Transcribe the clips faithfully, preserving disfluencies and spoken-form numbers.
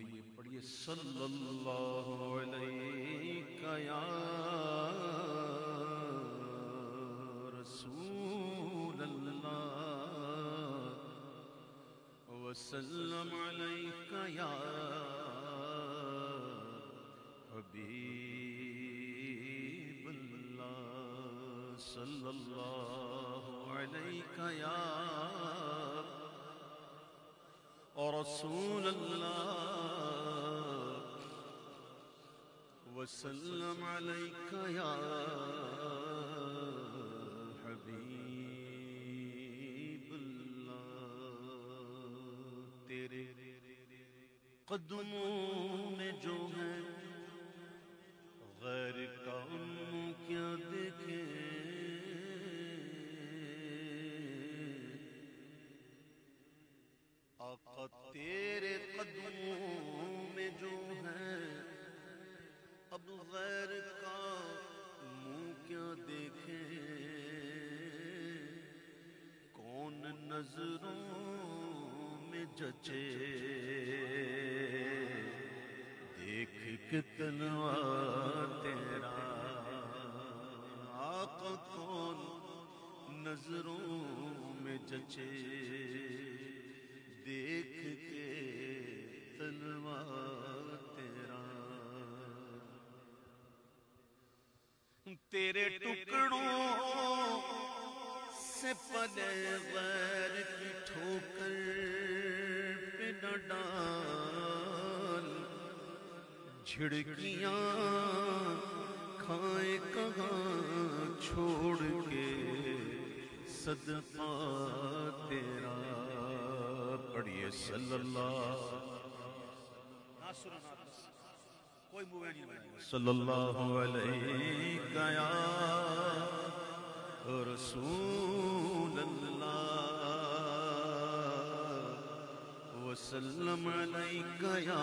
آئیے پڑھیے صلی اللہ علیہ یا رسول اللہ وسلم علیک یا حبیب اللہ صلی اللہ علیہ یا رسول اللہ وسلم علیک یا حبیب اللہ تیرے قدموں میں جو ہے غیر کا ان کیا دیکھے آقا تیرے قدموں میں جو ہے اب غیر کا منہ کیا دیکھے کون نظروں میں جچے دیکھ کتنا تیرا آقا کون نظروں میں جچے دیکھ کے تلوا تیرا تیرے ٹکڑوں سے پلے غیر کی ٹھوکر پہ نہ ڈال جھڑکیاں کھائے کہاں چھوڑ کے صدقہ تیرا پڑھیے صلی اللہ کوئی صلی اللہ علیہ یا رسول اللہ وسلم علیک یا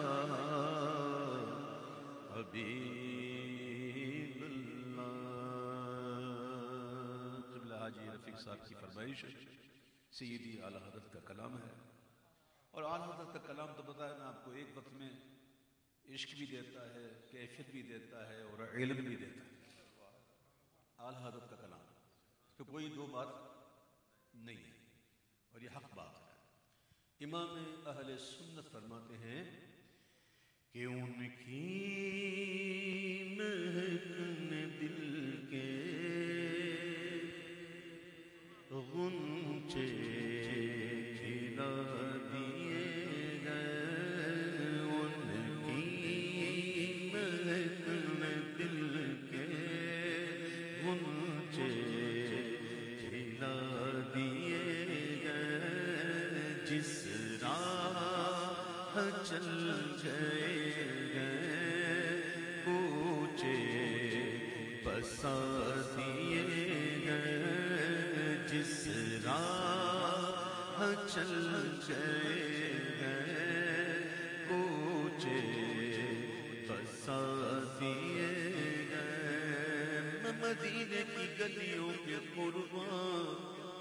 حبیب اللہ قبلہ حاجی رفیق صاحب کی فرمائش ہے سیدی اعلیٰ حضرت کا کلام ہے اور اعلیٰ حضرت کا کلام تو بتایا میں آپ کو ایک وقت میں عشق بھی دیتا ہے کیفیت بھی دیتا ہے اور علم بھی دیتا ہے اعلیٰ حضرت کا کلام تو کوئی دو بات نہیں ہے اور یہ حق بات ہے امام اہل سنت فرماتے ہیں کہ ان کی مہک نے دل کے غنچے کھلا دیے گئے ان کی مہک نے دل کے غنچے کھلا دیے گئے جس راہ چل گئے کوچے بسا دیے گئے جس راہ چل گئے کوچے بسا دیے گئے میں مدینے کی گلیوں کے قربان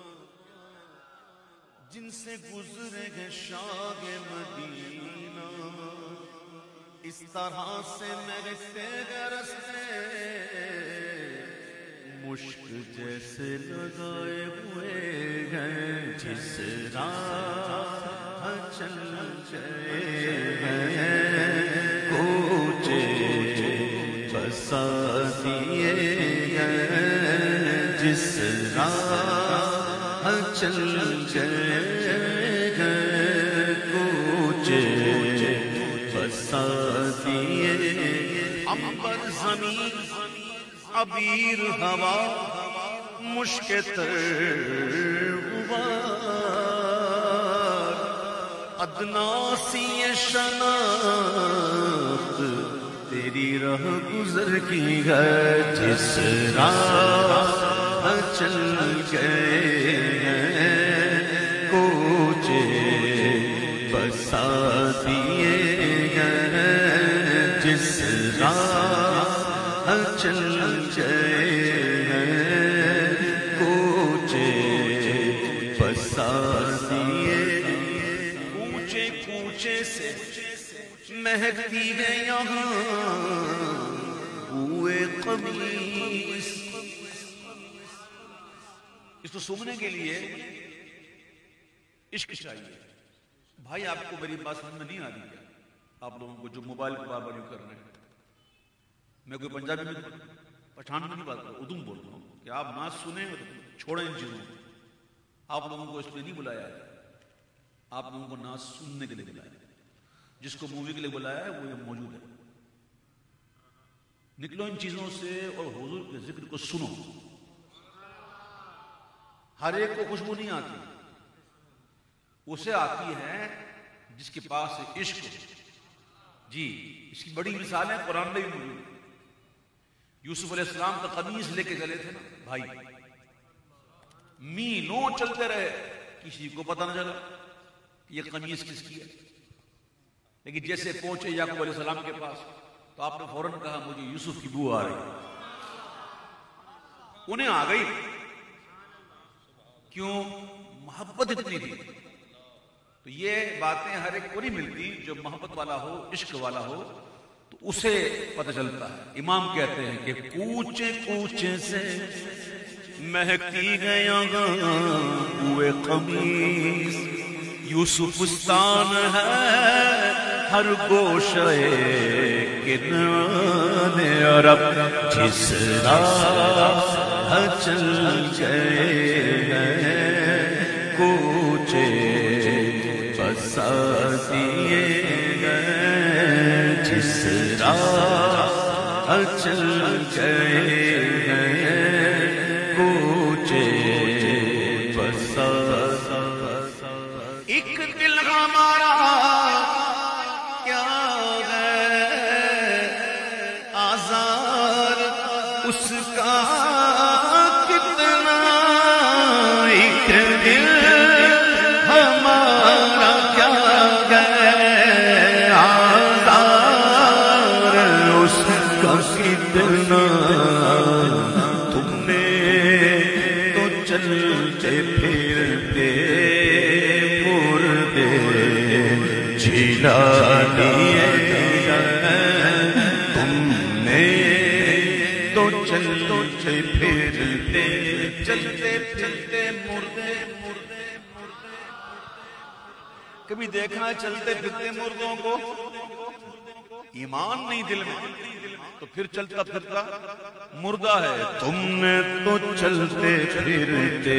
جن سے گزرے گے شاہ مدینہ اس طرح سے میرے تیرے رستے مشک جیسے لگائے ہوئے ہیں جس راہ چل گئے کوچے بسا دیے گئے جس راہ چل گئے کوچے بسا دیے عنبر زمین عبیر ہوا مشک تر غبار ادنا سی شناخت تیری راہ گزر کی ہے جس راہ چل گئے کوچے بسا دیے گئے جس راہ چل گئے کوچے بسا دیے کوچے کوچے سے مہکتی ہے یہاں بوئے قمیص. اس کو سننے کے لیے عشق چاہیے. بھائی آپ کو میری بات سمجھ میں نہیں آ رہی ہے؟ آپ لوگوں کو جو موبائل پر بار بار یوں کر رہے ہیں، میں کوئی پنجابی میں پٹھان میں نہیں بات کر رہا، اردو میں بول رہا ہوں کہ آپ نہ سنیں چھوڑیں ان چیزوں کو. آپ لوگوں کو اس پہ نہیں بلایا ہے، آپ لوگوں کو نہ سننے کے لیے بلایا ہے. جس کو مووی کے لیے بلایا ہے وہ یہ موجود ہے. نکلو ان چیزوں سے اور حضور کے ذکر کو سنو. ہر ایک کو خوشبو نہیں آتی، اسے آتی ہے جس کے پاس عشق ہو. جی اس کی بڑی مثالیں قرآن میں بھی موجود ہیں. یوسف علیہ السلام کا قمیص لے کے چلے تھے نا بھائی، مینوں چلتے رہے، کسی کو پتہ نہ چلا کہ یہ قمیص کس کی ہے. لیکن جیسے پہنچے یعقوب علیہ السلام کے پاس تو آپ نے فوراً کہا مجھے یوسف کی بو آ رہی. انہیں آ گئی. کیوں؟ محبت اتنی تھی. تو یہ باتیں ہر ایک کو نہیں ملتی. جو محبت والا ہو، عشق والا ہو، تو اسے پتہ چلتا ہے. امام کہتے ہیں کہ کوچے کوچے سے مہکتی گیا بوئے قمیص، یوسفستان ہے ہر گوشے کنان عرب، جس راہ چل گئے کوچے بسا دیے گئے، جس راہ چل گئے کوچے بسا. ایک دل ہمارا کیا ہے آزار اس کا کتنا، ایک دل ہمارا کیا ہے آزار اس کا کتنا. تم نے تو چلتے پھرتے جھیلا دیے، تم نے تو چلتے پھرتے چلتے پھرتے مردے. کبھی دیکھا ہے چلتے پھرتے مردوں کو؟ ایمان نہیں دل میں تو پھر چلتا پھرتا مردہ ہے. تم نے تو چلتے پھرتے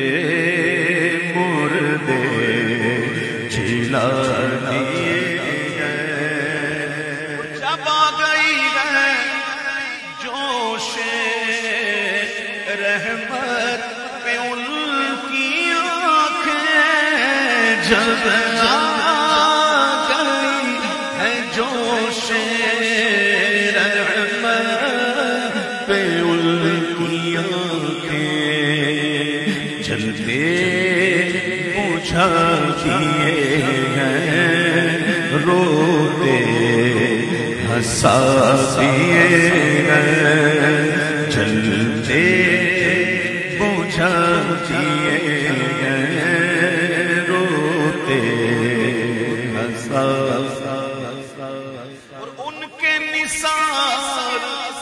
مردے جھیلا دیے گئے. جب آ گئی ہے جوش رحمت پہ ان کی آنکھیں، جب آ گئی ہے جوش رحمت پہ ان کی آنکھیں، چلتے پوچھا دیے ہیں روتے ہنسا دیے ہیں، چلتے پوچھا دیے ہیں روتے ہنسا. اور ان کے نثار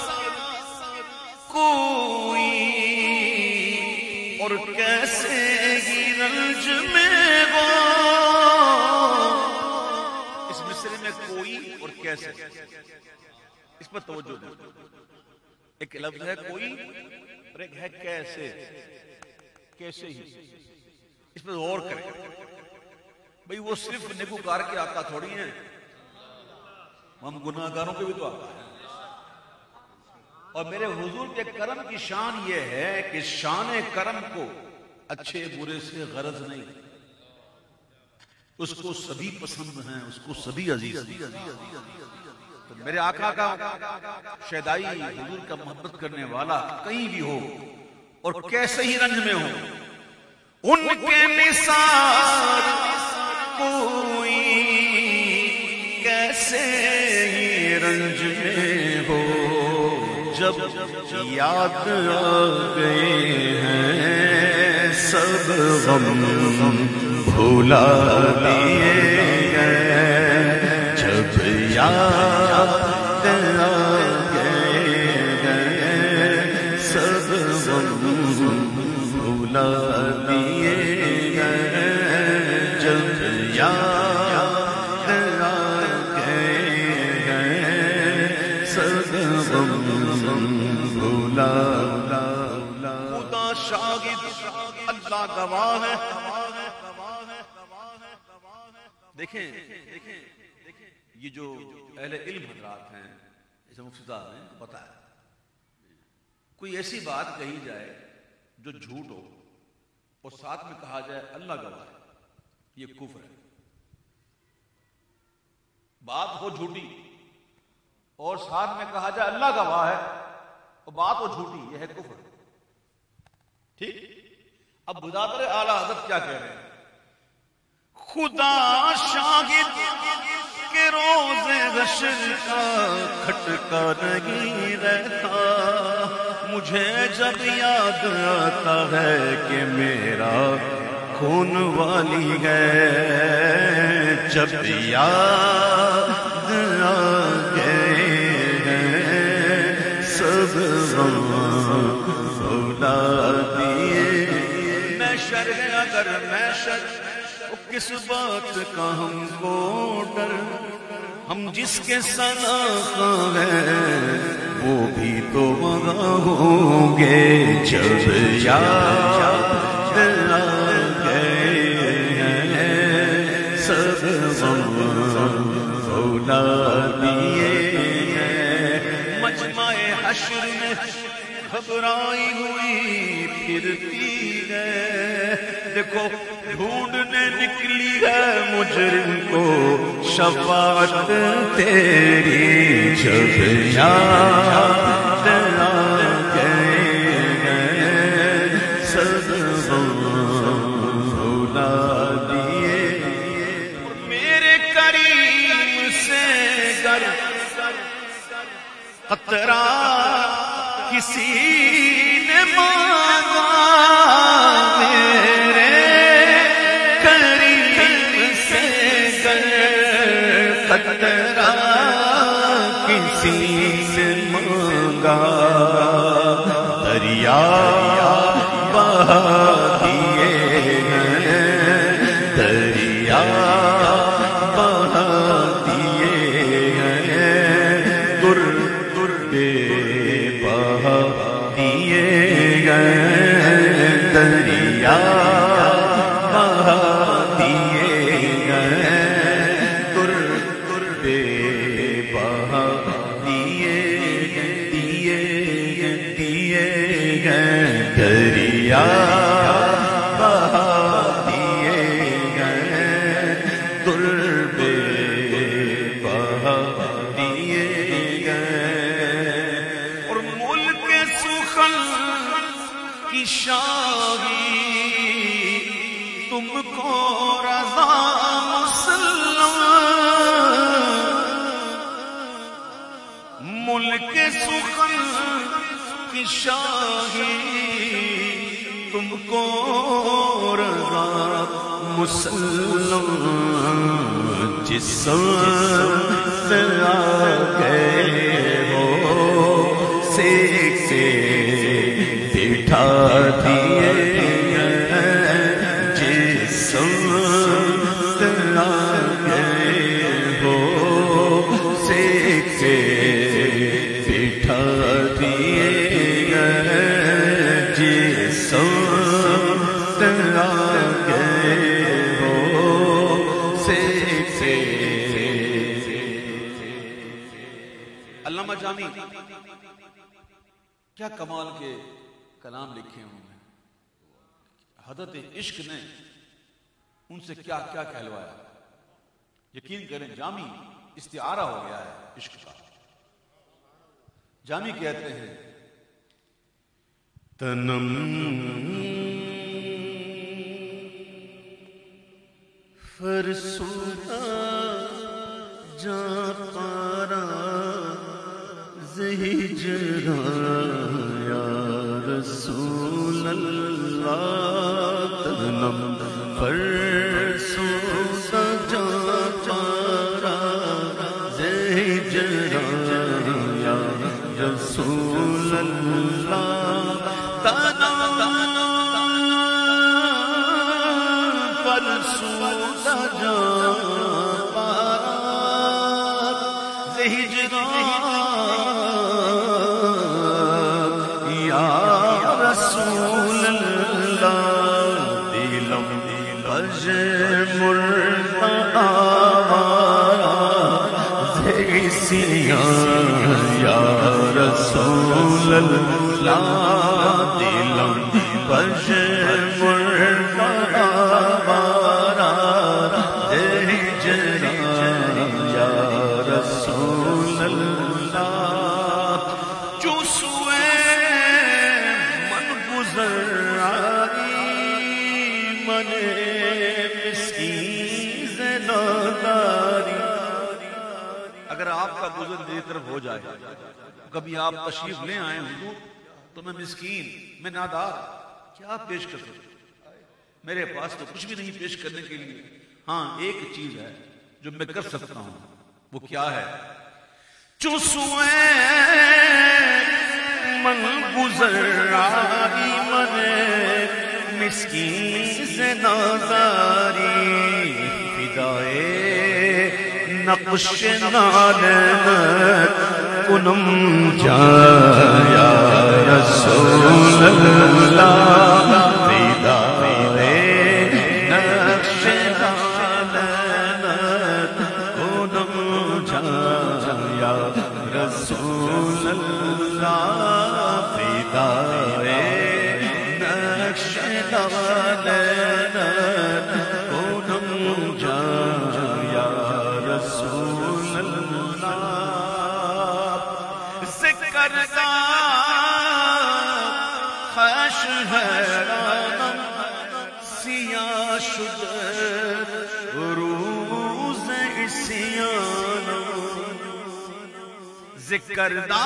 کوئی اور کیسے ہی رنج میں ہو. اس مصرے میں کوئی اور کیسے، اس پر توجہ دو. ایک لفظ ہے کوئی اور ایک ہے کیسے. کیسے ہی اس پر غور کریں. بھئی وہ صرف نیکوکار کے آقا تھوڑی ہیں، ہم گناہگاروں کے بھی تو آقا ہیں. اور میرے حضور کے کرم کی شان یہ ہے کہ شان کرم کو اچھے برے سے غرض نہیں، اس کو سبھی پسند ہیں، اس کو سبھی عزیز. تو میرے آقا کا شیدائی حضور کا محبت کرنے والا کہیں بھی ہو اور کیسے ہی رنج میں ہو، ان کے نثار کوئی کیسے ہی رنج میں ہو، جب یاد آ گئے ہیں سب غم بھولا دیے گئے، یاد آگئے گئے سب غم بھلا دیے گئے جب یاد آگئے گئے سب غم بھلا خدا شاہد اللہ گواہ ہے. دیکھیں یہ جو اہل علم حضرات ہیں جیسے مفتی صاحب ہیں پتہ ہے کوئی ایسی بات کہی جائے جو جھوٹ ہو اور ساتھ میں کہا جائے اللہ گواہ ہے یہ کفر ہے. بات ہو جھوٹی اور ساتھ میں کہا جائے اللہ گواہ ہے اور بات ہو جھوٹی یہ ہے کفر. ٹھیک. اب برادر اعلیٰ حضرت کیا کہہ رہے ہیں؟ خدا شاہد کے روز حشر کا کھٹکا نہیں رہتا مجھے جب یاد آتا ہے کہ میرا خون والی ہے جب یاد آگئے ہیں سب غم بھلا دیے. میں شر اگر میں شر کس بات کا ہم کو ڈر ہم جس کے سنا ہیں وہ بھی تو وہاں ہوں گے جب یاد آگئے ہیں سب غم بھلا دیے ہیں. مجمع حشر میں گھبرائی ہوئی پھرتی ہے دیکھو ڈھونڈنے نکلی ہے مجرم کو شفاعت تیری جب یاد آگئے ہیں سب غم بھلا دیے. میرے کریم سے گر قطرہ کسی نے مانگا میرے کریم سے گر قطرہ کسی نے مانگا دریا بہا دیے ہیں دریا بہا دیے ہیں در در بے بہا دیے گئے دریا بہا دیے گئے در در بے بہا دیے دیے دیے گئے دریا بہا دیے گئے در بے بہا دیے گئے. اور ملک سخن کی شاہی تم کو رضا مسلم ملک سخن کی شاہی تم کو رضا مسلم جس سے آگئے ہو سیک سے بٹھا دیے جس سے آگئے ہو سیک سے بٹھا دیے جس سے آگئے ہو سیک سے. علامہ جامی کیا کمال کے کلام لکھے ہوں گے. حضرت عشق نے ان سے کیا کیا کہلوایا. یقین کریں جامی استعارہ ہو گیا ہے عشق کا. جامی کہتے ہیں تنم فرسودہ جا پارا زہجرا یا رسول اللہ تنم فرسودہ جا پارا زہجرا رسول اللہ تنا پر سودا جان پار ہجران یا رسول اللہ دلم بج مرتا یا رسول اللہ دلم بج مرتا ہجران یا رسول اللہ جو سوئے من گزر من مسکین زناداری. اگر آپ کا گزر میری طرف ہو جائے، کبھی آپ تشریف لے آئے حضور تو میں مسکین، میں نادار کیا پیش کر سکتا؟ میرے پاس تو کچھ بھی نہیں پیش کرنے کے لیے. ہاں ایک چیز ہے جو میں کر سکتا ہوں، وہ کیا ہے؟ چسوے من گزر آئی من مسکین سے نازاری فدائے نقش نالن کنم جایا رسول اللہ فدائے نقش نالن کنم جایا رسول اللہ فدائے نقش نالن کنم جایا رسول اللہ. ذکر کا خش حیرانم سیاہ شد روز عصیانم. ذکر دا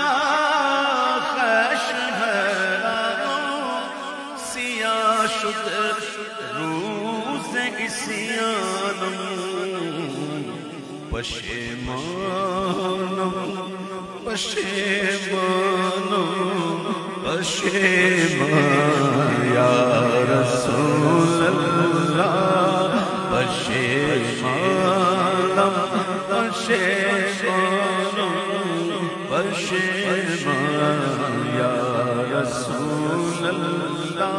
خش حیرانم سیاہ شد روز عصیانم. پشیمانم پشیمانم پشیمان یا رسول اللہ پشیمانم پشیمانم پشیمان یا رسول اللہ.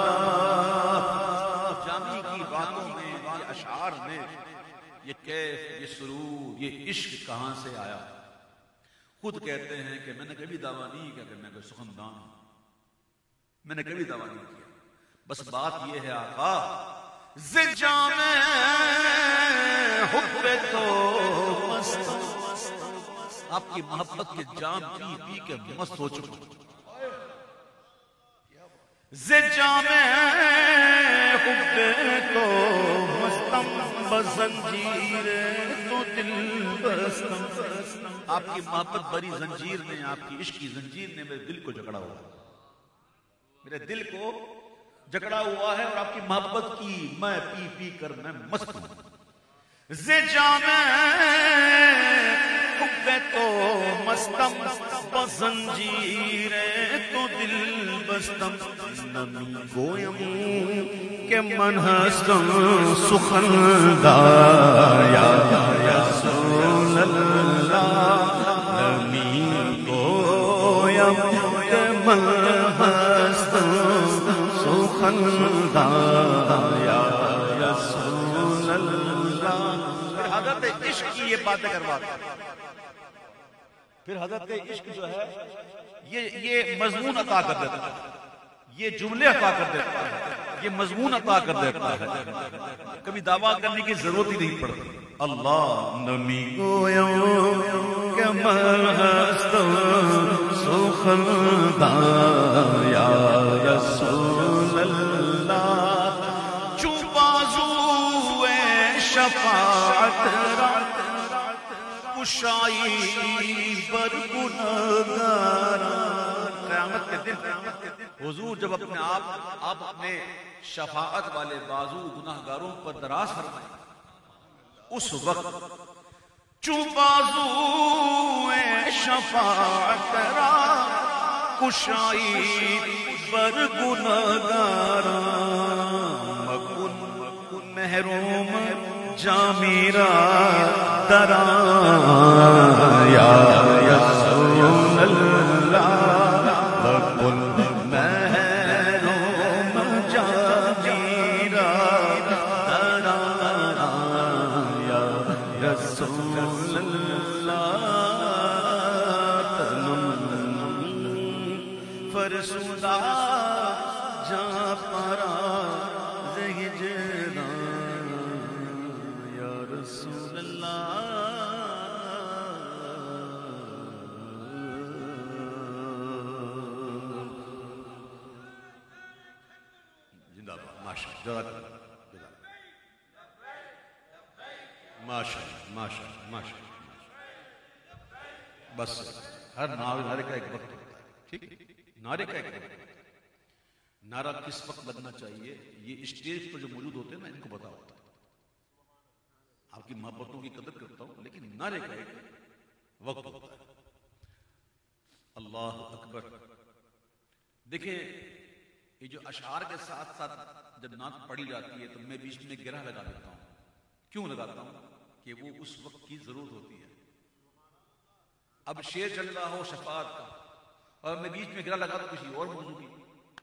جامی کی باتوں میں، یہ اشعار میں یہ کیف، یہ سرور، یہ عشق کہاں سے آیا؟ خود کہتے ہیں کہ میں نے کبھی دعویٰ نہیں کیا کہ میں کوئی سخندان ہوں، میں نے کبھی دعویٰ نہیں کیا. بس بات یہ ہے آقا زجام حب تو مست، آپ کی محبت کے جام پی پی کے مست ہو چکا. زجام حب تو مستم بزنجیر تو دل بستم. آپ کی محبت بری زنجیر نے، آپ کی عشق کی زنجیر نے میرے دل کو جکڑا ہوا، میرے دل کو جکڑا ہوا ہے، اور آپ کی محبت کی میں پی پی کر میں مست ہوں. زجام حب تو مستم بزنجیر تو دل بستم. نمی گویم کہ من ہستم سخندار یا رسول اللہ. نمی گویم کہ من ہستم سخندار یا رسول اللہ. پھر حضرت عشق کی یہ باتیں کرواتے ہیں. پھر حضرت عشق جو ہے یہ یہ مضمون عطا کر دیتا ہے، یہ جملے عطا کر دیتا ہے، یہ مضمون عطا کر دیتا ہے. کبھی دعویٰ کرنے کی ضرورت ہی نہیں پڑتی. اللہ نمی گویم کہ من ہستم سخندار یا رسول اللہ. چو بازوئے شفاعت رات کشائی بر گناہگاران. قیامت کے دن حضور جب اپنے آپ آپ اپنے شفاعت والے بازو گناہگاروں پر دراز فرمائیں، اس وقت چو بازو شفاعت را کشائی بر گناہگاراں مکن محروم جامیرا دراں یا رسول اللہ مکن محروم جامیرا دراں یا رسول اللہ فرسودہ جہاں پارا ہجران یا رسول اللہ زندہ باد ماشاء اللہ ماشاء اللہ ماشاء اللہ ماشاء اللہ بس ہر نعرے کا ایک وقت ہوتا ہے ٹھیک ہے نعرے کا ایک وقت نعرہ کس وقت لگنا چاہیے یہ اسٹیج پر جو موجود ہوتے ہیں نا ان کو پتا ہوتا ہے آپ کی محبتوں کی قدر کرتا ہوں لیکن نعرے کا ایک وقت ہوتا ہے اللہ اکبر دیکھیں یہ جو اشعار کے ساتھ ساتھ جب نعت پڑھی جاتی ہے تو میں بیچ میں گرہ لگا دیتا ہوں کیوں لگاتا ہوں کہ وہ اس وقت کی ضرورت ہوتی ہے اب شعر چل رہا ہو شفاعت کا اور میں بیچ میں گرہ لگا تو کسی اور موضوع کی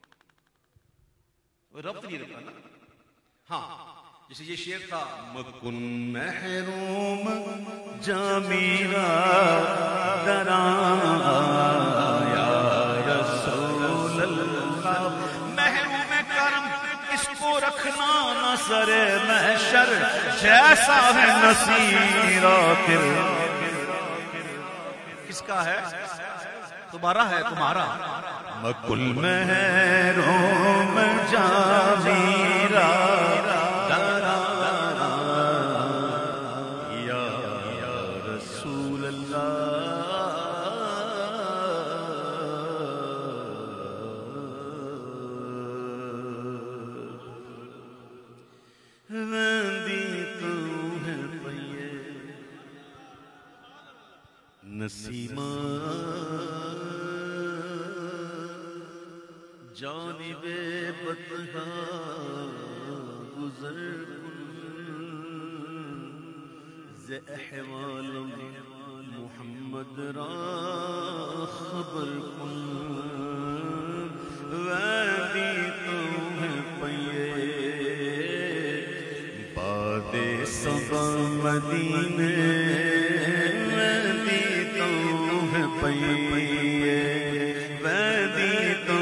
ربط نہیں رکھتا نا ہاں جیسے یہ شعر تھا مکن محروم جامیرا دراں یا رسول اللہ محروم کرم اس کو رکھنا نہ سر محشر جیسا ہے نصیرہ پھر کس کا ہے تمہارا ہے تمہارا مکن محروم جامیرا دراں یا رسول اللہ وندی تو ہے پئیے نسیمہ جانب بطحا گزر ز احوال محمد را خبر کن وادی تو ہے پئیے باد صبا مدینے وادی تو ہے پئیے وادی تو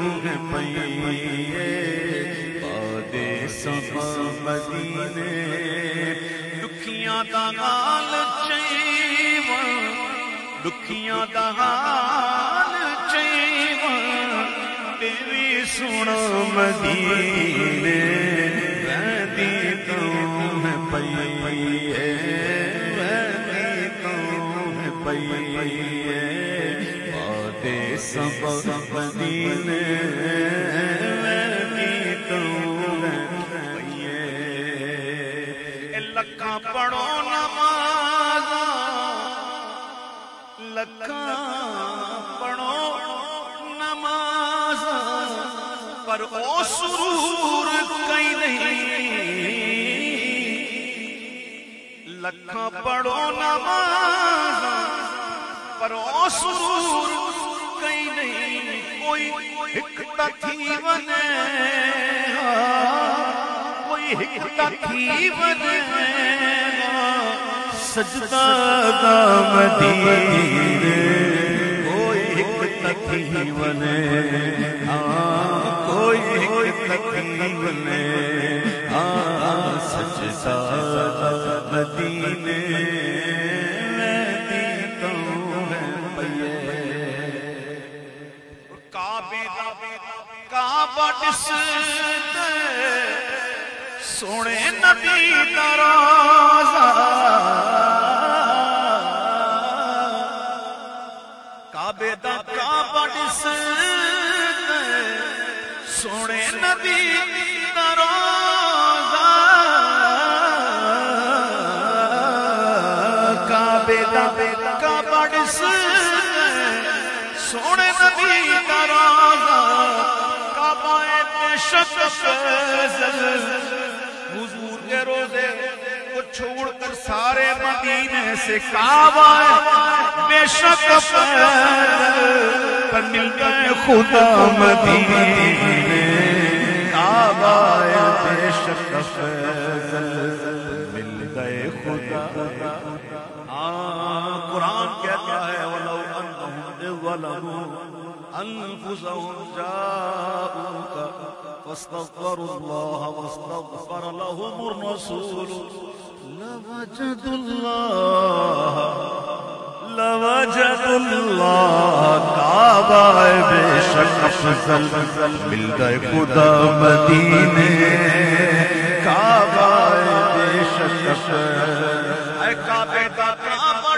بادے صبا مدینے دکھیاں دا حال چیواں دکھیاں دا حال چیواں تیری سنا مدینے وادی تو ہے پئیے وادی تو ہے پئیے بادے صبا مدینے لکھاں پڑھو نماز لکھاں پڑھو نماز پر او سرور کئی نہیں لکھاں پڑھو نماز پر او سرور کئی نہیں کوئی ہکتا تھی ونے کوئی ہکتا تھی ونے سجدہ دا مدینے کوئی ہکتا تھی ونے کوئی ہکتا تھی ونے سجدہ دا مدینے کعبہ دسدے سونے نبی دا روضہ کعبے دا کعبہ دسدے سونے نبی دا روضہ کعبے دا کعبہ دسدے سونے نبی دا روضہ کعبہ بے شک فیصل حضور کے روزے کو چھوڑ کر سارے مدینے سے کعبہ بے شک فیصل پر مل گئے خدا مدینے کعبہ بے شک فیصل مل گئے خدا. قرآن کہتا ہے وَلَوْ أَنَّهُمْ ظَلَمُوا أَنفُسَهُمْ جَاءُوكَ فَاسْتَغْفَرُوا اللَّهَ وَاسْتَغْفَرَ لَهُمُ الرَّسُولُ لَوَجَدُوا اللَّهَ لَوَجَدُوا اللَّهَ کعبہ بے شک فضل مل گئے خدا مدینے کعبہ بے شک اے کعبے دا کعبہ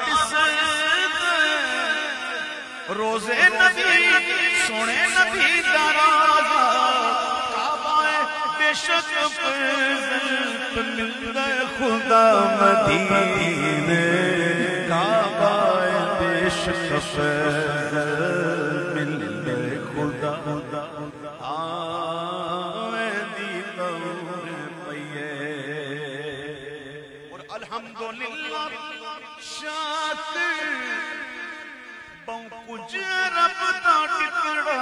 روزے نبی سونے نبی دا روضہ کعبہ بے شک فیصل مل گئے خدا مدینے کعبہ بے شک فیصل مل گئے خدا. اور الحمدللہ شاکر بہو کچھ رب دا ٹکڑا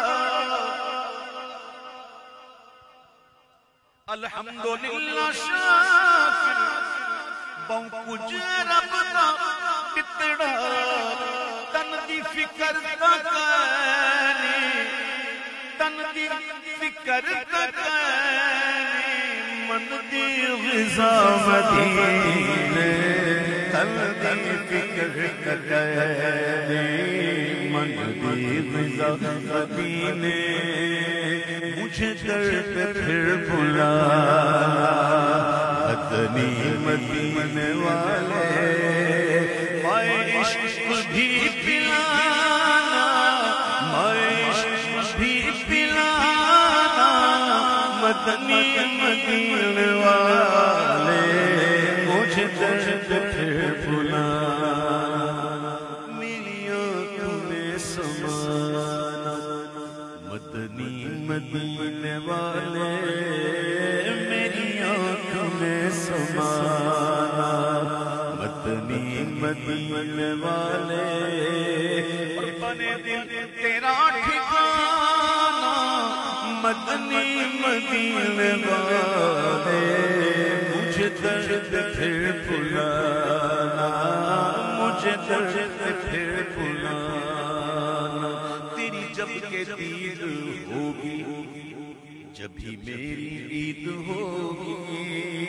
الحمدللہ شاکر بہو کچھ رب دا ٹکڑا تن دی فکر تکانی تن دی فکر تکانی من دی غذا مدینے تن دی فکر تکانی من دی غذا مدینے مجھے درد پھر بلانا اتنی مدینے والے مائے عشق بھی پلانا مائے عشق بھی پلانا مدنی مدینے والے مجھے درد پھر بلانا میری آنکھوں میں سمانا مدنی مدینے والے میری آنکھوں میں سمانا مدنی مدینے والے بنے دل تیرا ٹھکانا مدنی مدینے والے مجھے درد پھر بلانا مجھے درد پھر بلانا تیری جب کے دید ہوگی جبھی میری عید ہوگی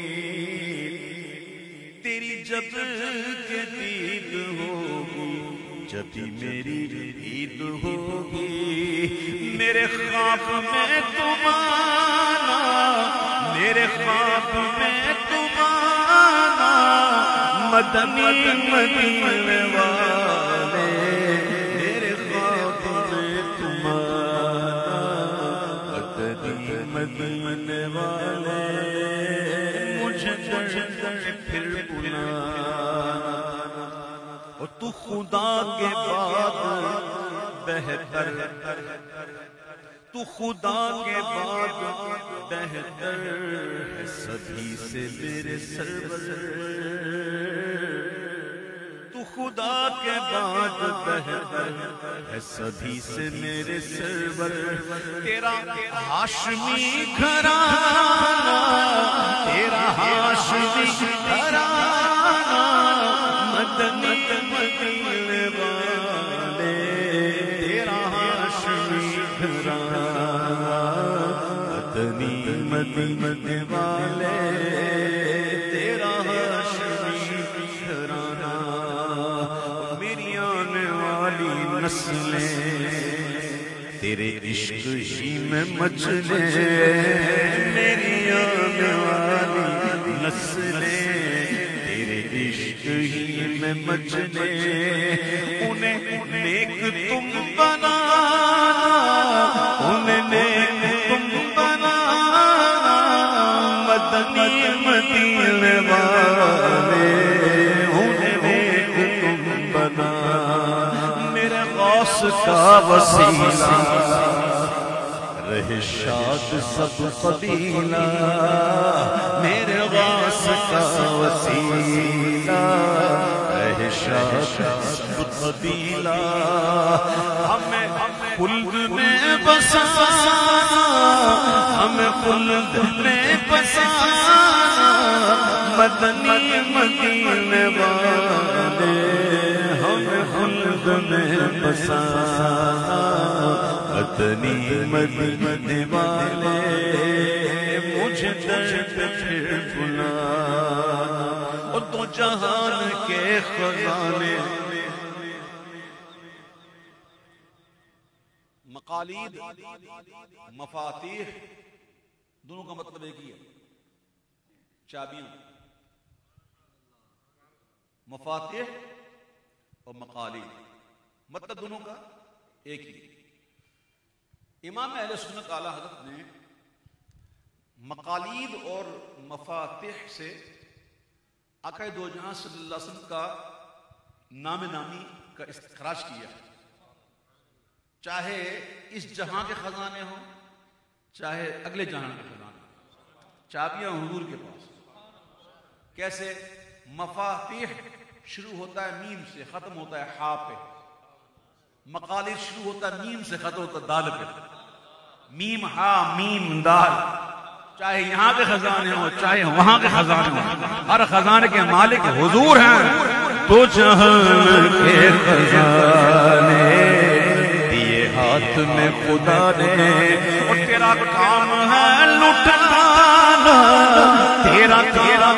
تیری جب کے دید ہوگی جبھی میری عید ہوگی میرے خواب میں تم آنا میرے خواب میں تم آنا مدنی مدینے والے میرے خواب میں تم آنا مدنی مدینے والے مجھے درد پھر بلانا اور تو خدا کے بعد بہتر تو خدا کے بعد بہتر ہے سبھی سے میرے سرور تو خدا کے بعد بہتر ہے سبھی سے میرے سرور تیرا ہاشمی گھرانہ تیرا ہاشمی گھرانہ مدنی مدینے والے تیرا ہاشمی گھرانہ مدنی مدینے والے تیرا ہاشمی گھرانہ میری آنے والی نسلیں تیرے عشق ہی میں مچلے میری آنے والی نسلیں تیرے عشق ہی میں مچلے انہیں نیک تم بنانا انہیں نیک تم بنانا مدنی مدینے والے انہیں نیک تم بنانا میرے غوث غوث کا وسیلہ رہے شاد سب قبیلہ میرے غوث کا وسیلہ رہے شاد سب قبیلہ ہمیں خلد میں بسا ہمیں خلد میں بسا مدنی مدینے والے ہمیں خلد میں بسا مدنی مدینے والے مجھے درد پھر بلا اور تو جہان کے خزانے مقالید مفاتیح دونوں کا مطلب ایک ہی ہے چابیاں مفاتیح اور مقالید مطلب دونوں کا ایک ہی امام اہل سنت اعلی حضرت نے مقالید اور مفاتیح سے آقا دو جہاں صلی اللہ علیہ وسلم کا نام نامی کا استخراج کیا چاہے اس جہاں کے خزانے ہوں چاہے اگلے جہاں کے خزانے چابیاں حضور کے پاس کیسے مفاتیح شروع ہوتا ہے میم سے ختم ہوتا ہے ہا پہ مقالید شروع ہوتا ہے میم سے ختم ہوتا ہے دال پہ میم ہا میم دال چاہے یہاں کے خزانے ہوں چاہے وہاں کے خزانے ہوں ہر خزانے کے مالک حضور ہیں تو جہان کے خزانے ہاتھ میں خدا نے اور تیرا کام ہے لٹانا تیرا تیرا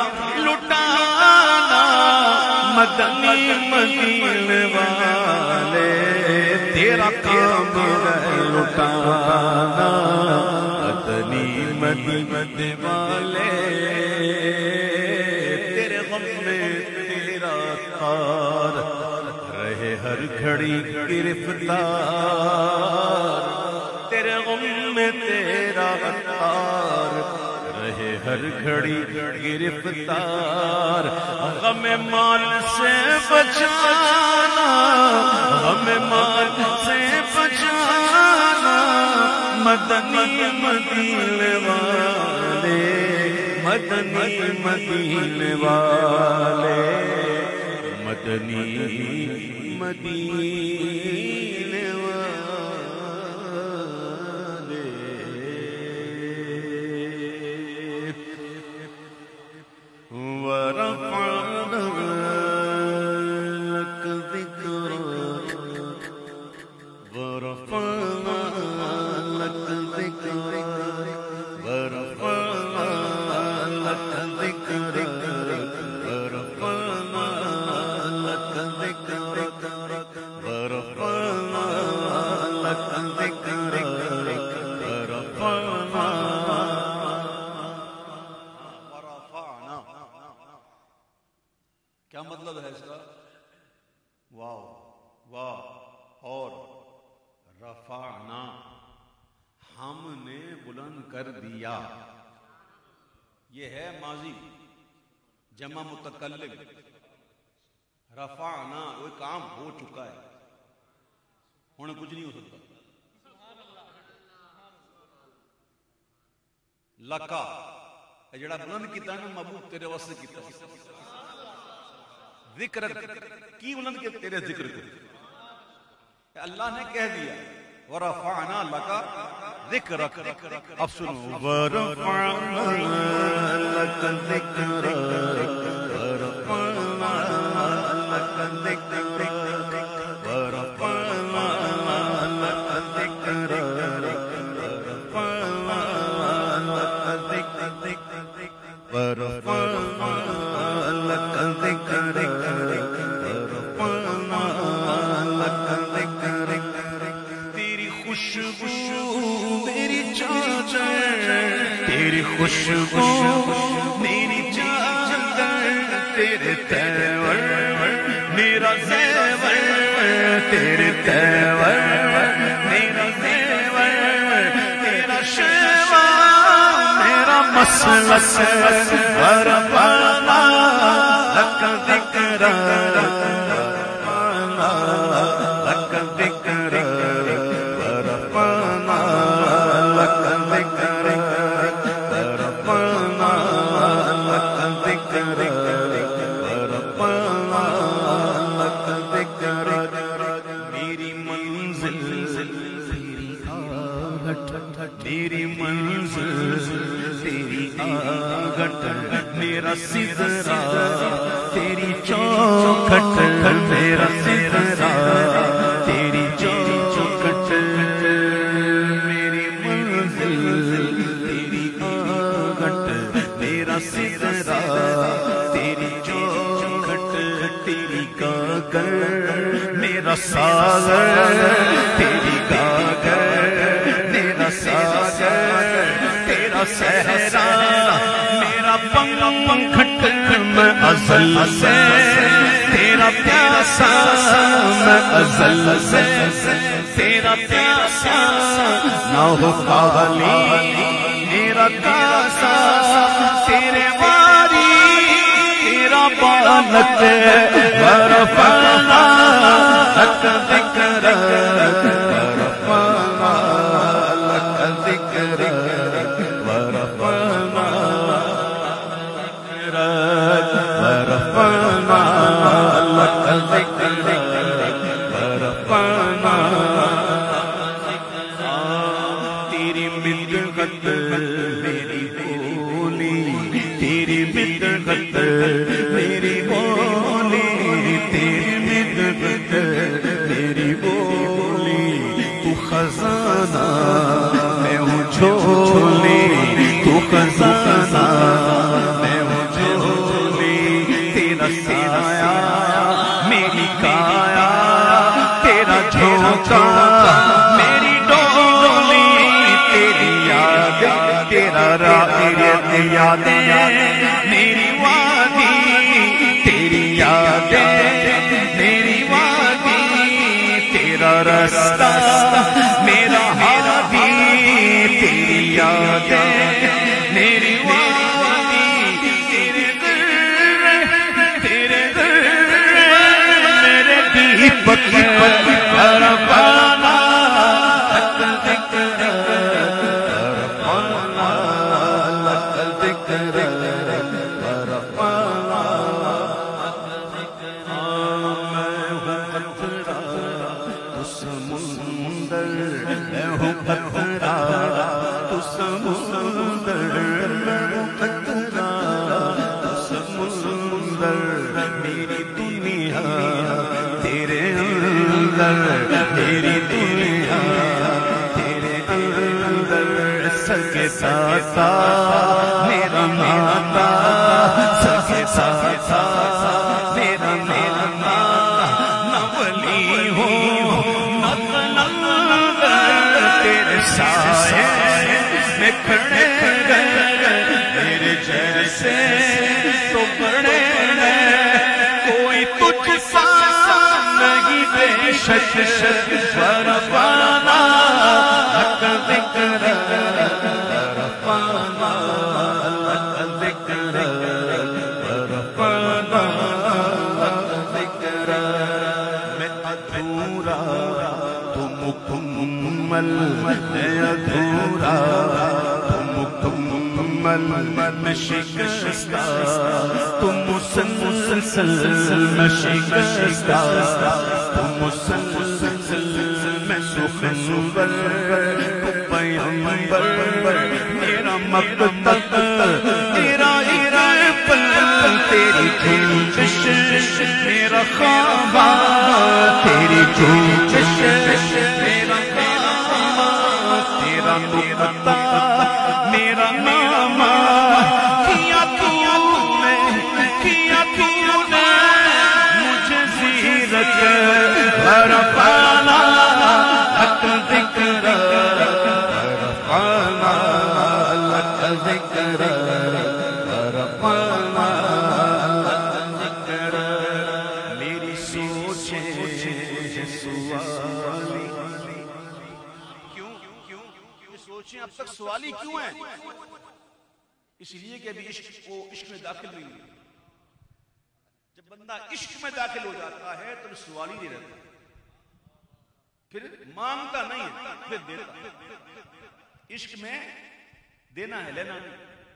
لٹانا مدنی مدینے والے تیرا کام ہے لٹانا مدنی مدینے والے تیرے غم میں تیرا تار رہے ہر گھڑی گرفتار تیرے غم میں تیرا تار رہے ہر گھڑی گرفتار غم مال سے بچانا غم مال سے بچانا مدنی مدینے والے مدنی مدینے والے مدنی مدینے والے ورفعنا لك ذكرك ورفعنا لك ذكرك ورفعنا لك ذكرك ورفعنا لك ذكرك ورفعنا لك ذكرك ورفعنا ورفعنا کیا مطلب ہے اس کا واو واو اور رفعنا ہم نے بلند کر دیا یہ ہے ماضی جمع متکلم رفعنا وہ کام ہو چکا ہے ہونے کچھ نہیں ہو سکتا لکا جڑا بلند کیتا ہے نا محبوب تیرے واسطے کیتا ذکر کی بلند کیا تیرے ذکر کو اللہ نے کہہ دیا ورفعنا لکا ذکرک اب سنو ورفعنا لکا ذکرک ورفعنا لکا ذکرک ورفعنا لکا ذکرک ورفعنا لکا ذکرک ورفعنا لکا ذکرک ورفعنا لکا ذکرک تیری خوشبو میری چادر تیری خوشبو میری چادر تیرے تیور میرا زیور تیرے تیور میرا زیور تیرا شیوا میرا مسلس ورفعنا لکا ذکرک ورفعنا لکا ذکرک گھاگٹ میرا سدرا تیری چوکھٹ میرا سدرا تیری چوکھٹ میری منزل تیری آگٹ میرا سدرا تیری چوکھٹ تیری گاگر میرا ساگر تیری گاگر میرا ساگر تیرا صحرا میرا پنکھٹ میں ازل سے تیرا پیاسا میں ازل سے تیرا پیاسا نہ ہو خالی میرا کاسا تیرے واری تیرا بالک ورفعنا لک ذکرک ورفعنا لک ذکرک ورفعنا ذکرک ورفعنا لک ذکرک ورفعنا تیری مدحت میری بولی تیری مدحت میری بولی تیری مدحت میری بولی تو خزانہ میں ہوں جھولی تو خزانہ میں ہوں جھولی تیرا سایہ میری کایا تیرا جھونکا میری ڈولی تیری یاد تیرا تیری یادیں میری وادی تیری یادیں میری وادی تیرا رستہ میرا ہادی تیری یادیں میری وادی تیرے در تیرے در میرے دیپک ورفعنا لک ذکرک ورفعنا لک ذکرک ورفعنا میں ہوں قطرہ تو سمندر میں ہوں قطرہ تو سمندر میں ہوں قطرہ تو سمندر میری دنیا تیرے اندر میری دنیا تیرے اندر سکے ساتا میرا ناتا سکے ساتا میرا ناتا نہ ولی ہو نہ ننگر تیرے سائے میں کھڑے گئے میرے جیسے تو بڑے ہیں کوئی تجھ سا نہیں بے شک ورفعنا لک ذکرک ورفعنا لک ذکرک ورفعنا لک ذکرک میں ادھورا تو مکمل میں ادھورا تو مکمل میں شکستہ تم مسلسل میں شکستہ تم مسلسل میں سخنور تو پیغمبر میرا مقتل تیرا پل تیری جوشش میرا خواب تیری جوشش میرا خواب تیرا نقطہ میرا نام کیا تو نے کیا تو نے مجھے زیرت ورفعنا لک ذکرک ورفعنا لک ذکرک ورفعنا لک ذکرک میری سوچیں سوالی کیوں کیوں سوچیں اب تک سوالی کیوں ہیں اس لیے کہ ابھی عشق کو عشق میں داخل نہیں ہوئی جب بندہ عشق میں داخل ہو جاتا ہے تو سوال ہی نہیں رہتا پھر مانگتا نہیں ہے پھر دیتا عشق میں دینا ہے لینا نہیں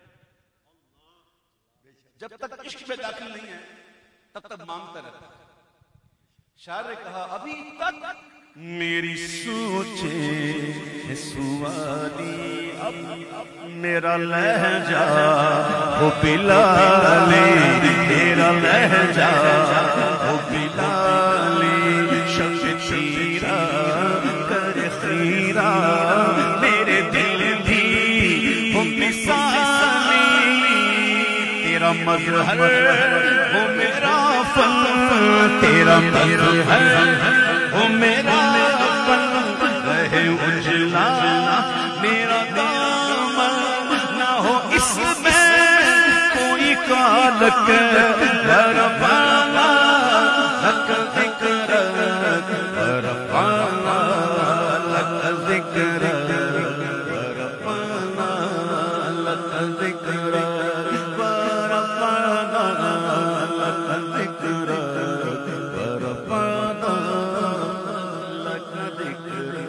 جب تک عشق میں داخل نہیں ہے تب تک مانگتا رہتا شاعر نے کہا ابھی تک میری سوچے سوالی اب میرا لہجہ ہو بلالی، میرا لہجہ ہو بلالی، شمشیرہ کر خیرہ میرے دل بھی ہو مثالی، تیرا مظہر ہو میرا فن، تیرا مظہر ہو میرا فن، رہے اجلا میرا دامن، نہ ہو اس میں کوئی کالک، رفعنا لک ذکرک، رفعنا لک ذکرک، رفعنا لک ذکرک، رفعنا لک ذکرک، رفعنا لک ذکرک۔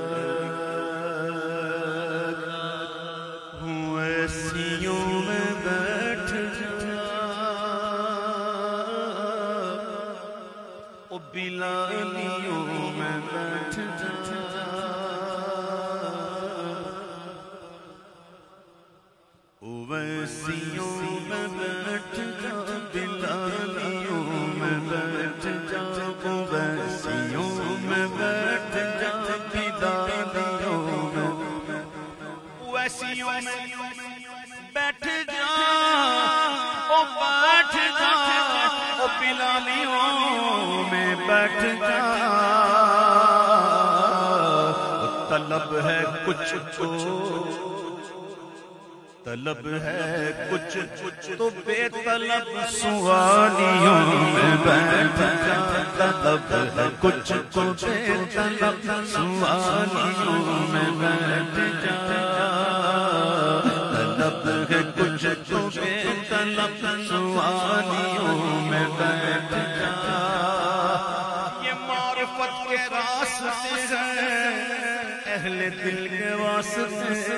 ویسیوں میں بیٹھ جا او بلالیوں میں بیٹھ جا، ویسیوں میں بیٹھ جا بلالیوں میں بیٹھ جا، ویسیوں میں بیٹھ جا بلالیوں میں، ویسیوں میں بیٹھ جا او بیٹھ جا او بلالیوں میں بیٹھ جا، طلب ہے کچھ تو طلب ہے کچھ تو بے طلب سوالیوں میں بیٹھ جا، طلب ہے کچھ تو بے طلب سوالیوں میں بیٹھ جا، طلب ہے کچھ تو بے طلب سوالیوں میں بیٹھ جا، یہ معرفت کے راستے ہیں اہل دل کے واسطے،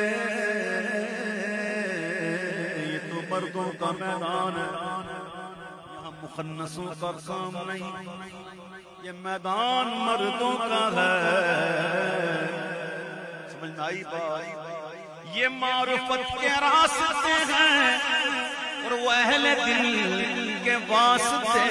مردوں کا میدان ہے یہاں مخنثوں کا کام نہیں، یہ میدان مردوں کا ہے، سمجھ میں آئی بات؟ یہ معرفت کے راستے ہیں اور وہ اہل دل کے واسطے،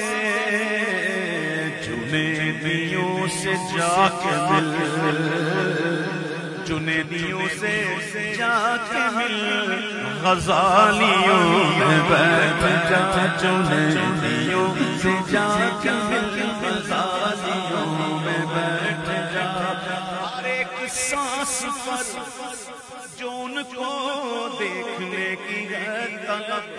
جنیدیوں سے جا کے مل، جنیدیوں سے جا کے مل، غزالیوں میں بیٹھ جا، جنیدیوں سے جا کے مل، غزالیوں میں بیٹھ جا، ہر ایک سانس پر جو ان کو دیکھنے کی ہے طلب،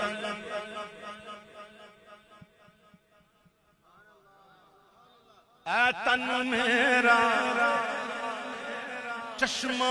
اے تن میرا چشمہ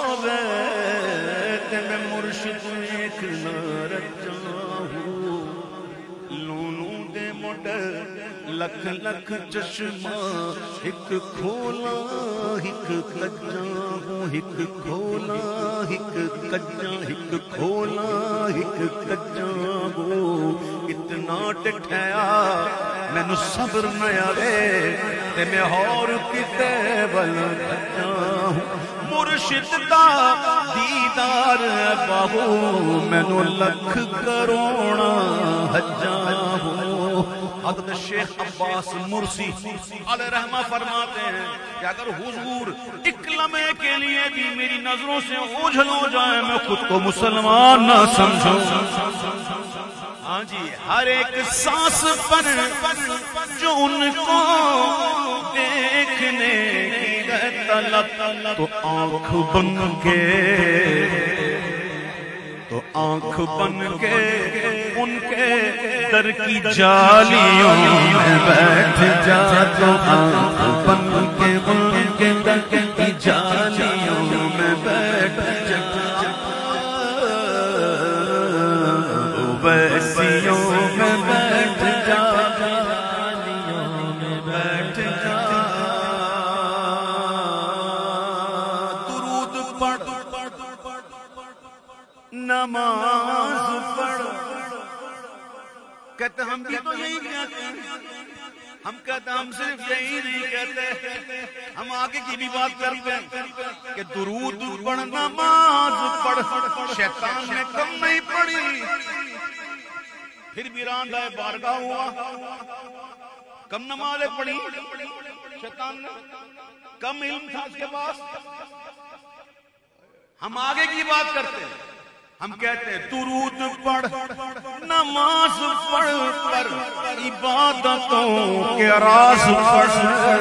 وے تے میں مرشد دیکھنا رجا ہوں، لونوں دے مڈ لکھ لکھ چشمہ، ایک کھولا ایک کجا ہوں، ایک کھولا ایک کجا، ایک کھولا ایک کجا ہوں، اتنا ٹھہیا مینوں صبر نہ آوے تے میں ہور کتے ول بھجا ہوں، مرشد دا دیدار باہو مینوں لکھ کروڑا حجا ہوں۔ حضرت شیخ عباس مرسی علیہ رحمہ فرماتے ہیں کہ اگر حضور ایک لمحے کے لیے بھی میری نظروں سے اوجھل ہو جائے میں خود کو مسلمان نہ سمجھوں، ہاں جی ہر ایک سانس پر جو ان کو دیکھنے کی ہے طلب، تو آنکھ بن کے تو آنکھ بن کے ان کے در کی جالیوں میں بیٹھ جا، تو آنکھ بن کے ان کے در کی جالیوں میں بیٹھ جا، ویسیوں میں بیٹھ جا، جالیوں میں بیٹھ جا، درود پڑھ نماز پڑھ، کہتے ہم بھی تو یہی کہتے ہیں، ہم کہتے ہیں ہم صرف یہی نہیں کہتے، ہم آگے کی بھی بات کرتے ہیں کہ درود پڑھ نماز پڑھ، شیطان نے کم نہیں پڑھی، پھر بھی راندہ بارگاہ ہوا، کم نمازیں پڑھی شیطان نے، کم علم تھا اس کے پاس۔ ہم آگے کی بات کرتے ہیں، ہم کہتے ہیں درود پڑھ نماز پڑھ پر عبادتوں کے راز پڑھ،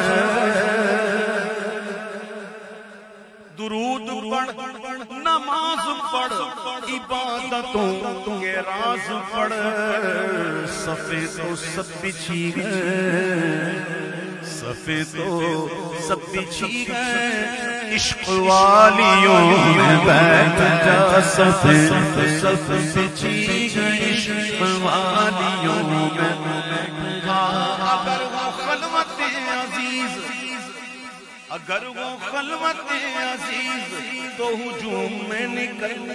درود پڑھ نماز پڑھ عبادتوں کے راز پڑھ، صفے تو سب بچھی گئے، صفے تو سب بچھی گئے، عشق والیوں میں بیٹھ جا، صفے تو سب بچھی گئے، عشق والیوں میں بیٹھ جا۔ اگر وہ خلوت عزیز، اگر وہ خلوت عزیز تو ہجوم میں نکل،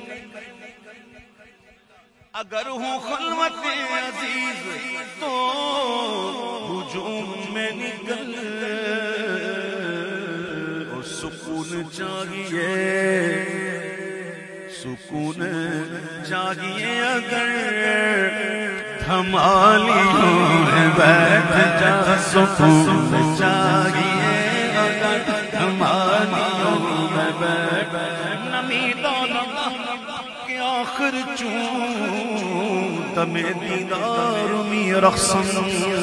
اگر ہو خلوت عزیز تو ہجوم میں نکل، اور سکون چاہیے، سکون چاہیے اگر دھمالیوں میں بیٹھ جا، سکون چاہیے اگر دھمالیوں میں بیٹھ جا، نمی دانا کہ آخر چون تمہیں دیدار می رقصم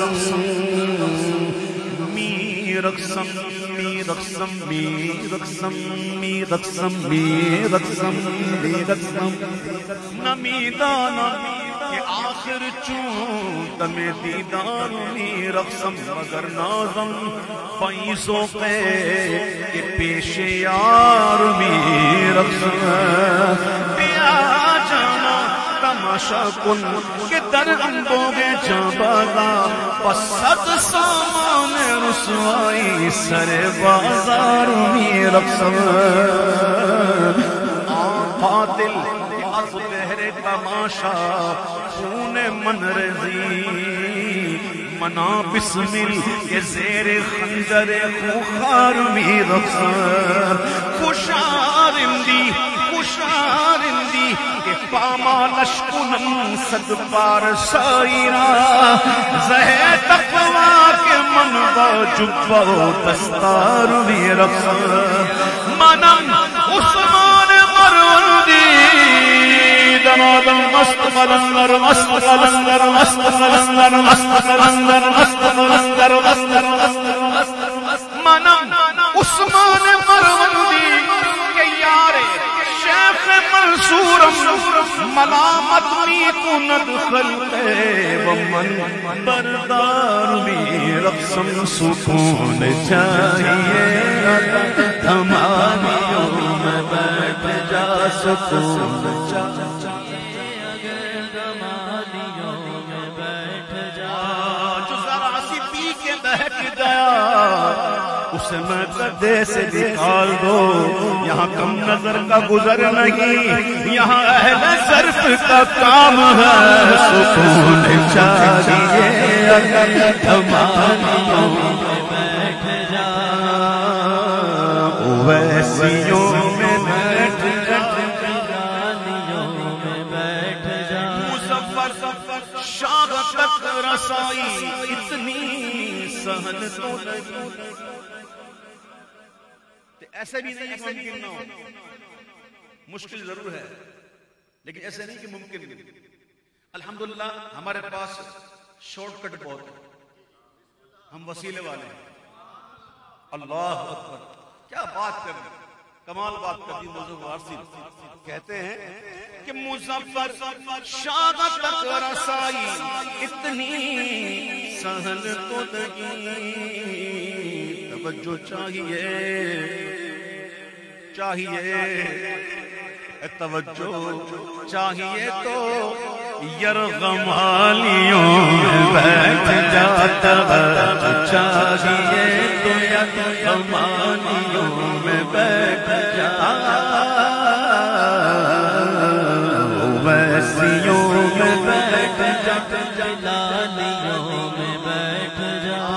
می رقصم می رقصم می رقصم می رقصم می رقصم می رقصم، نمی دانا کہ آخر چون تمہیں دیدار می رقصم، مگر نازم پیسوں پہ کہ پیش یار می رقصم، پیا جانا تماشا کن کہ در انبوگے جاں بالا، پس صد سامان رسوائی سر بازار می رقصم، قاتل از بہر تماشا خون من رضی، منا بسمل کے زیر خنجر خوخار می رقصم، خوشارندی خوشارندی کہ پامالش کنم صد پار سائرہ، زہ تقوی کے من با جبہ و دستار می رقصم، منم عثمان مروندی دمادم مست قلندر مست قلندر مست قلندر مست قلندر مست قلندر مست قلندر، منم عثمان مروندی کہ یار شیخ منصورم ملامت می کند خلقے ومن بردار می رقصم، سکون چاہیے دھمالیوں میں بیٹھ جا، سکون چاہیے اگر دھمالیوں میں بیٹھ جا، جو ذرا سی پی کے بہک گیا اسے میں گدے سے نکال دو، یہاں کم نظر کا گزر نہیں، یہاں اہل ظرف کا کام ہے، سکون چاہیے اگر دھمالیوں میں بیٹھ جا، ویسیوں میں بیٹھ جا، میں بیٹھ جا، مظفر شاہ تک رسائی اتنی سہل تو نہیں، ایسے بھی نہیں کہ ممکن نہ ہو، مشکل ضرور ہے لیکن ایسے نہیں کہ ممکن نہیں۔ الحمدللہ ہمارے پاس شارٹ کٹ بہت ہے، ہم وسیلے والے ہیں، اللہ اکبر، کیا بات کر کمال بات کرتی موضوع وارسی، کہتے ہیں کہ مظفر شاہ تک رسائی اتنی سہل تو نہیں، توجہ چاہیے چاہیے توجہ چاہیے تو یرغمالیوں میں بیٹھ جا، توجہ چاہیے تو یرغمالیوں میں بیٹھ جا، ویسیوں میں بیٹھ جا، جلالیوں میں بیٹھ جا،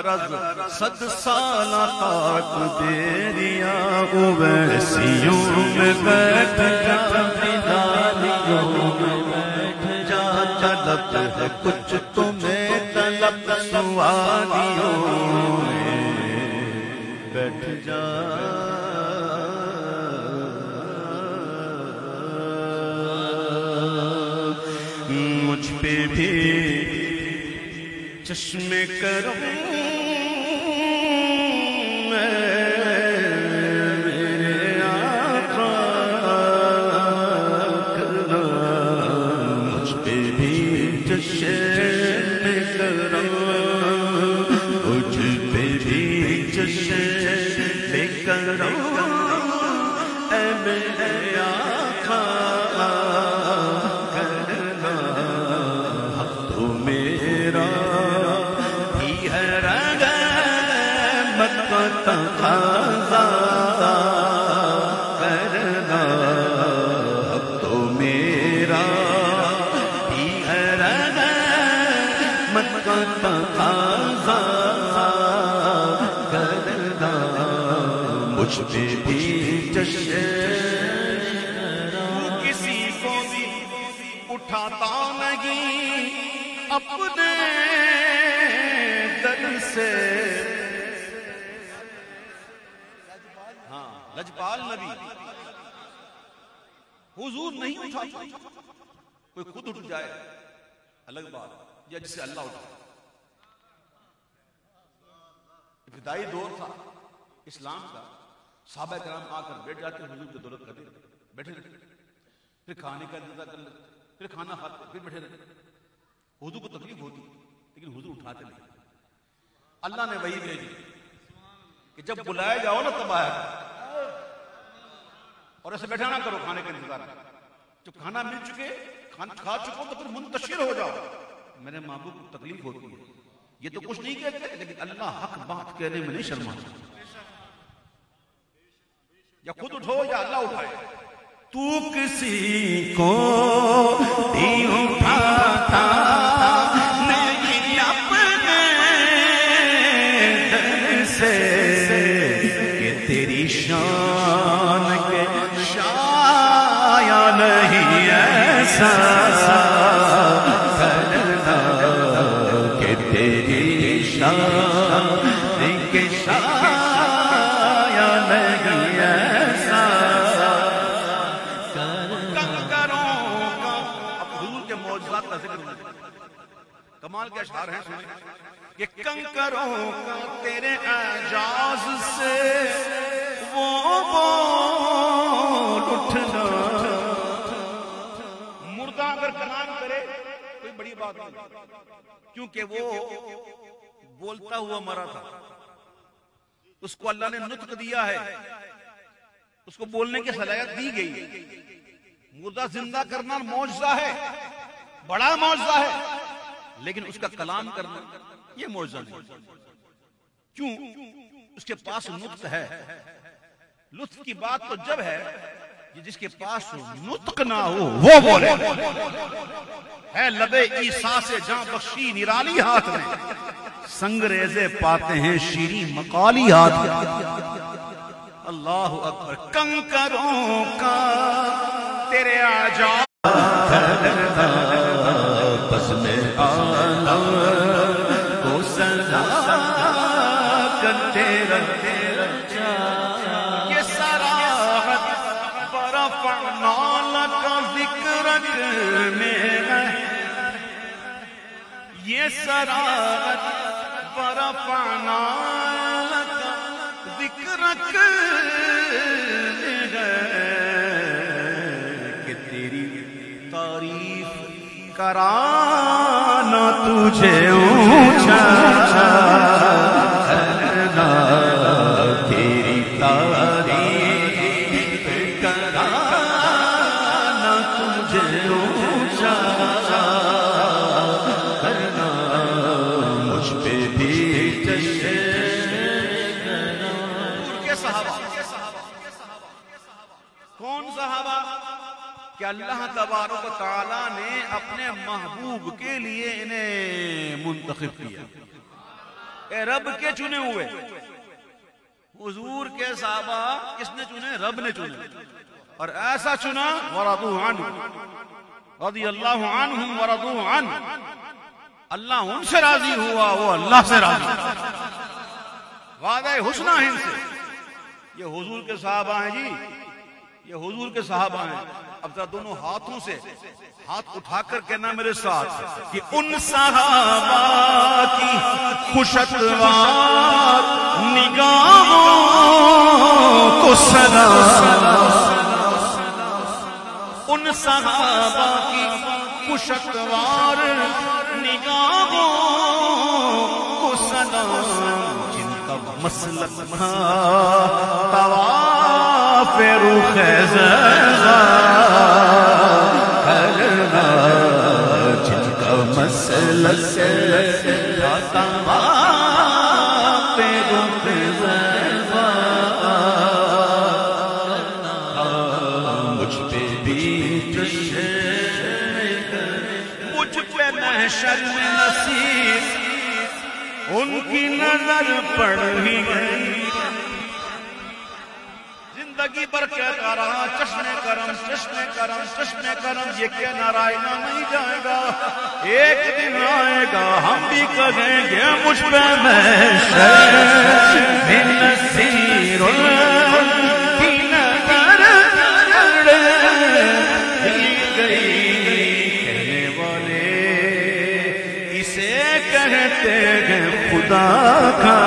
غرض صد سالہ خاک دے دیا اویسیوں میں بیٹھ جا بداریوں میں بیٹھ جا طلب ہے کچھ تمہیں طلب سوالیوں میں بیٹھ جا مجھ پہ بھی چشم کرم میرے آقا کرنا مجھ پہ بھی چشم کرم مجھ پہ بھی چشم کرم اے میرے آقا تقاضا کرنا اب تو میرا بھی ہے رحمت کا تقاضا کرنا مجھ پہ بھی چشم کسی کو بھی اٹھاتا نہیں اپنے دل سے لجپال نبی حضور نہیں اٹھاتا کوئی خود اٹھ جائے الگ بات یا جسے اللہ اٹھائے ابتدائی دور تھا اسلام کا صحابہ کرام آ کر بیٹھ جاتے حضور کی دولت کرتے بیٹھے رہتے پھر کھانے کا انتظار کر لیتے پھر کھانا کھاتے پھر بیٹھے رہتے حضور کو تکلیف ہوتی لیکن حضور اٹھاتے نہیں اللہ نے وہی بھیجی کہ جب بلائے جاؤ نا تب آیا اور ایسے بیٹھا نہ کرو کھانے کا انتظار جب کھانا مل چکے کھا چکو تو پھر منتشر ہو جاؤ میرے محبوب کو تکلیف ہوتی ہے یہ تو کچھ نہیں کہتے لیکن اللہ حق بات کہنے میں نہیں شرماتا یا خود اٹھو یا اللہ اٹھائے تو کسی کو بھی اٹھاتا نہیں اپنے در سے کہ تیری شان کے شایا نہیں ایسا کرنا کہ تیری شان کے شایا نہیں ایسا کمال کے اشعار ہیں سنیں کہ کنکروں کا تیرے اعجاز سے وہ بول اٹھنا مردہ اگر کلام کرے کوئی بڑی بات نہیں کیونکہ وہ بولتا ہوا مرا تھا اس کو اللہ نے نطق دیا ہے اس کو بولنے کی صلاحیت دی گئی مردہ زندہ کرنا معجزہ ہے بڑا معجزہ ہے لیکن اس کا کلام کرنا یہ معجزہ نہیں کیوں اس کے پاس نطق ہے لطف کی بات تو جب ہے کہ جس کے پاس نطق نہ ہو وہ بولے ہے لبے عیسیٰ سے جاں بخشی نرالی ہاتھ میں سنگریزے پاتے ہیں شیریں مقالی ہاتھ میں اللہ اکبر کنکروں کا تیرے اعجاز بس میں آنا کو سزا کرتے رہتے یہ سراحت برفعنا لک ذکرک میں یہ سراحت برفعنا لک ذکرک میں کہ تیری تعریف کرانا تجھے اونچا کرنا تیری تعریف کرانا تجھے اونچا کرنا مجھ پہ بھی چشم کرنا صحابہ کون صحابہ کہ اللہ تبارک و تعالیٰ نے اپنے محبوب کے لیے انہیں منتخب کیا اے رب کے چنے ہوئے. حضور کے صحابہ کس نے چنے؟ رب نے چنے. اور ایسا چنا ورضوا عنہ رضی اللہ عنہم ورضوا عنہ. اللہ ان سے راضی ہوا، وہ اللہ سے راضی. وعدہ حسنہ ہند سے. یہ حضور کے صحابہ ہیں جی، یہ حضور کے صحابہ ہیں. اب ذرا دونوں ہاتھوں سے ہاتھ اٹھا کر کہنا میرے ساتھ کہ ان صحابہ کی خوشگوار نگاہوں کو سلام. ان صحابہ کی خوشگوار نگاہوں کو سلام، جن کا مسلک طواف رخ زیزان کرنا، جن کا مسلک طواف رخ زیزان. مجھ پہ بھی مجھ پہ محشر میں نصیب ان کی نظر پڑ ہی گئی. زندگی پر کہتا رہا چشم کرم چشم کرم چشم کرم، یہ کہنا رائنا نہیں جائے گا. ایک دن آئے گا ہم بھی کہیں گے مجھ پہ محشر میں نصیر کی نظر پڑ گئی. کہنے والے اسے کہتے ہیں خدا کا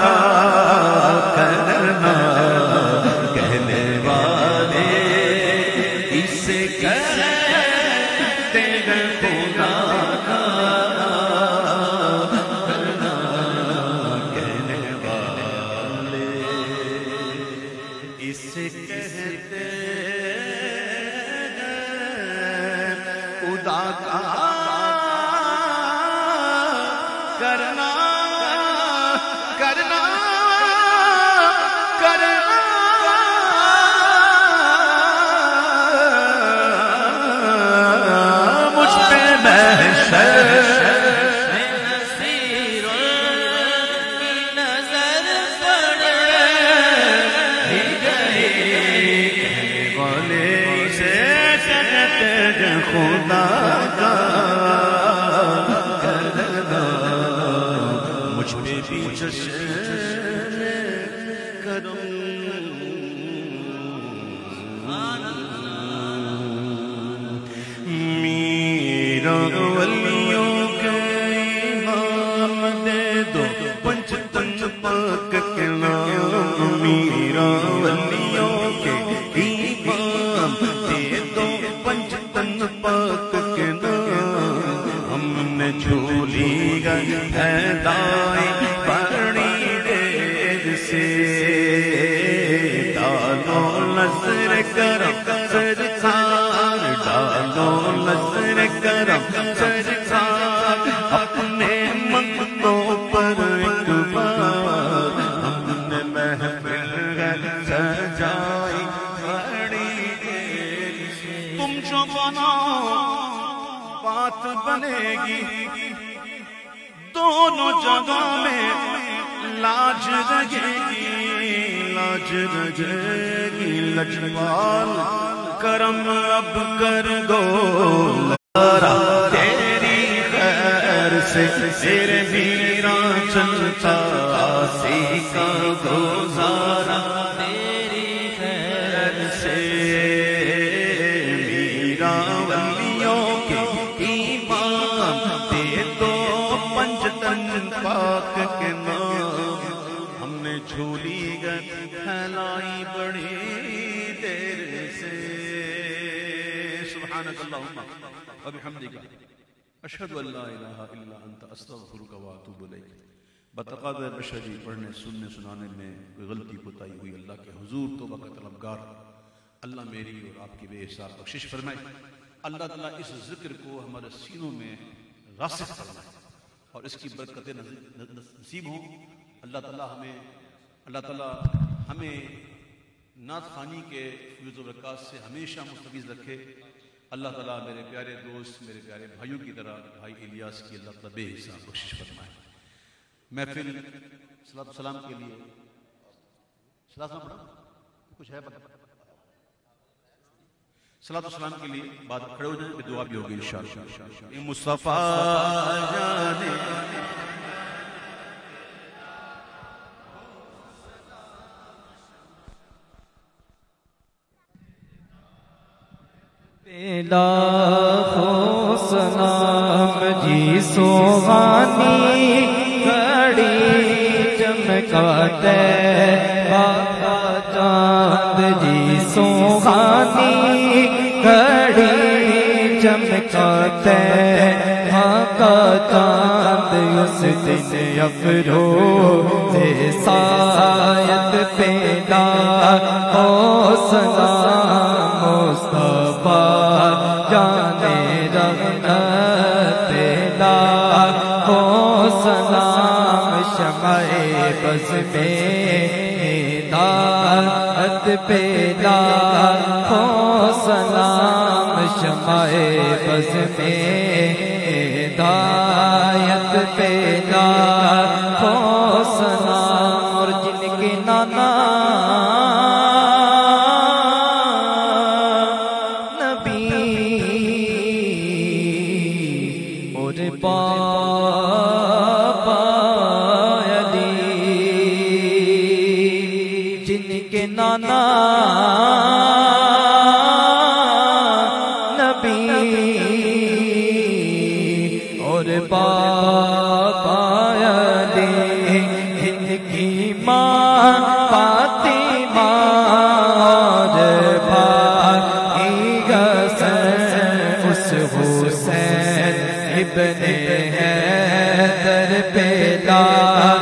کرنا. کہنے والے اسے کہتے ہیں خدا کا کرنا. کہنے والے اسے کہتے ہیں خدا کا کرنا کرنا کرنا. مجھ پہ محشر میں نصیر کی نظر پڑ ہی گئی. کہنے والے سے کہتے ہیں خدا کا کرنا. مجھ پہ بھی جشن کرم. میرا ولیوں کے امام دے دو پنچ پنچ پاک کے نام. میرا ولیوں کے امام دے دو پنچ پنچ پاک کے نام. ہم نے جھولی گئی ہے دائیں بڑی دیر سے. ڈالو نظر کرم سرکار، ڈالو نظر کرم سرکار اپنے منگتوں پر ایک بار. ہم نے محفل سجائی بڑی دیر سے. تم جو بناؤ بات بنے گی، دونوں جگہ میں لاج رہے گی، لاج رہے گی. لجپال کرم اب کر دو لارا تیری خیر سے. تیرے ویراں چلتا آسی کا گزارا تیری خیر سے. میرا ولیوں کے ایمان دے دو پنجتن پاک کے نام. ہم نے جھولی گئی پھیلائی بڑی دیر سے. سبحانک اللہم وبحمدک اشہد ان لا الہ الا انت استغفرک واتوب الیک. بتقاضۂ بشری پڑھنے سننے سنانے میں کوئی غلطی کوتاہی ہوئی اللہ کے حضور توبہ کا طلبگار. اللہ میری اور آپ کی بے حساب بخشش فرمائے. اللہ تعالیٰ اس ذکر کو ہمارے سینوں میں راسخ فرمائے اور اس کی برکتیں نصیب ہوں. اللہ تعالیٰ ہمیں اللہ تعالیٰ ہمیں نعت خوانی کے فیض و برکات سے ہمیشہ مستفیض رکھے. اللہ تعالیٰ میرے پیارے دوست میرے پیارے بھائیوں کی طرح بھائی الیاس کی اللہ تعالیٰ بے حساب بخشش فرمائے. محفل صلاۃ السلام کے لیے صلاۃ السلام پڑھا کچھ ہے پتہ صلاۃ السلام کے لیے بعد کھڑے ہو جائیں کہ دعا بھی ہوگی انشاءاللہ. مصطفیٰ جانے لاکھوں سلام جی سوہانی گھڑی چمکاتے بابا چاند جی سوہانی گھڑی چمکاتے آقا چاند اس دن افروز سایت پیدا ہو سلام مصطفیٰ جانے رحمت پیدا ہو سلام شمع بز میں ہدایت پیدا ہو سلام شمع بز میں ہدایت پیدا ہو سلام. اور جن کے نانا بابا علی جن کے نانا نبی اور بابا علی جن کی ماں فاطمہ اور بھائی حسین اس حسین ابن حیدر پیدا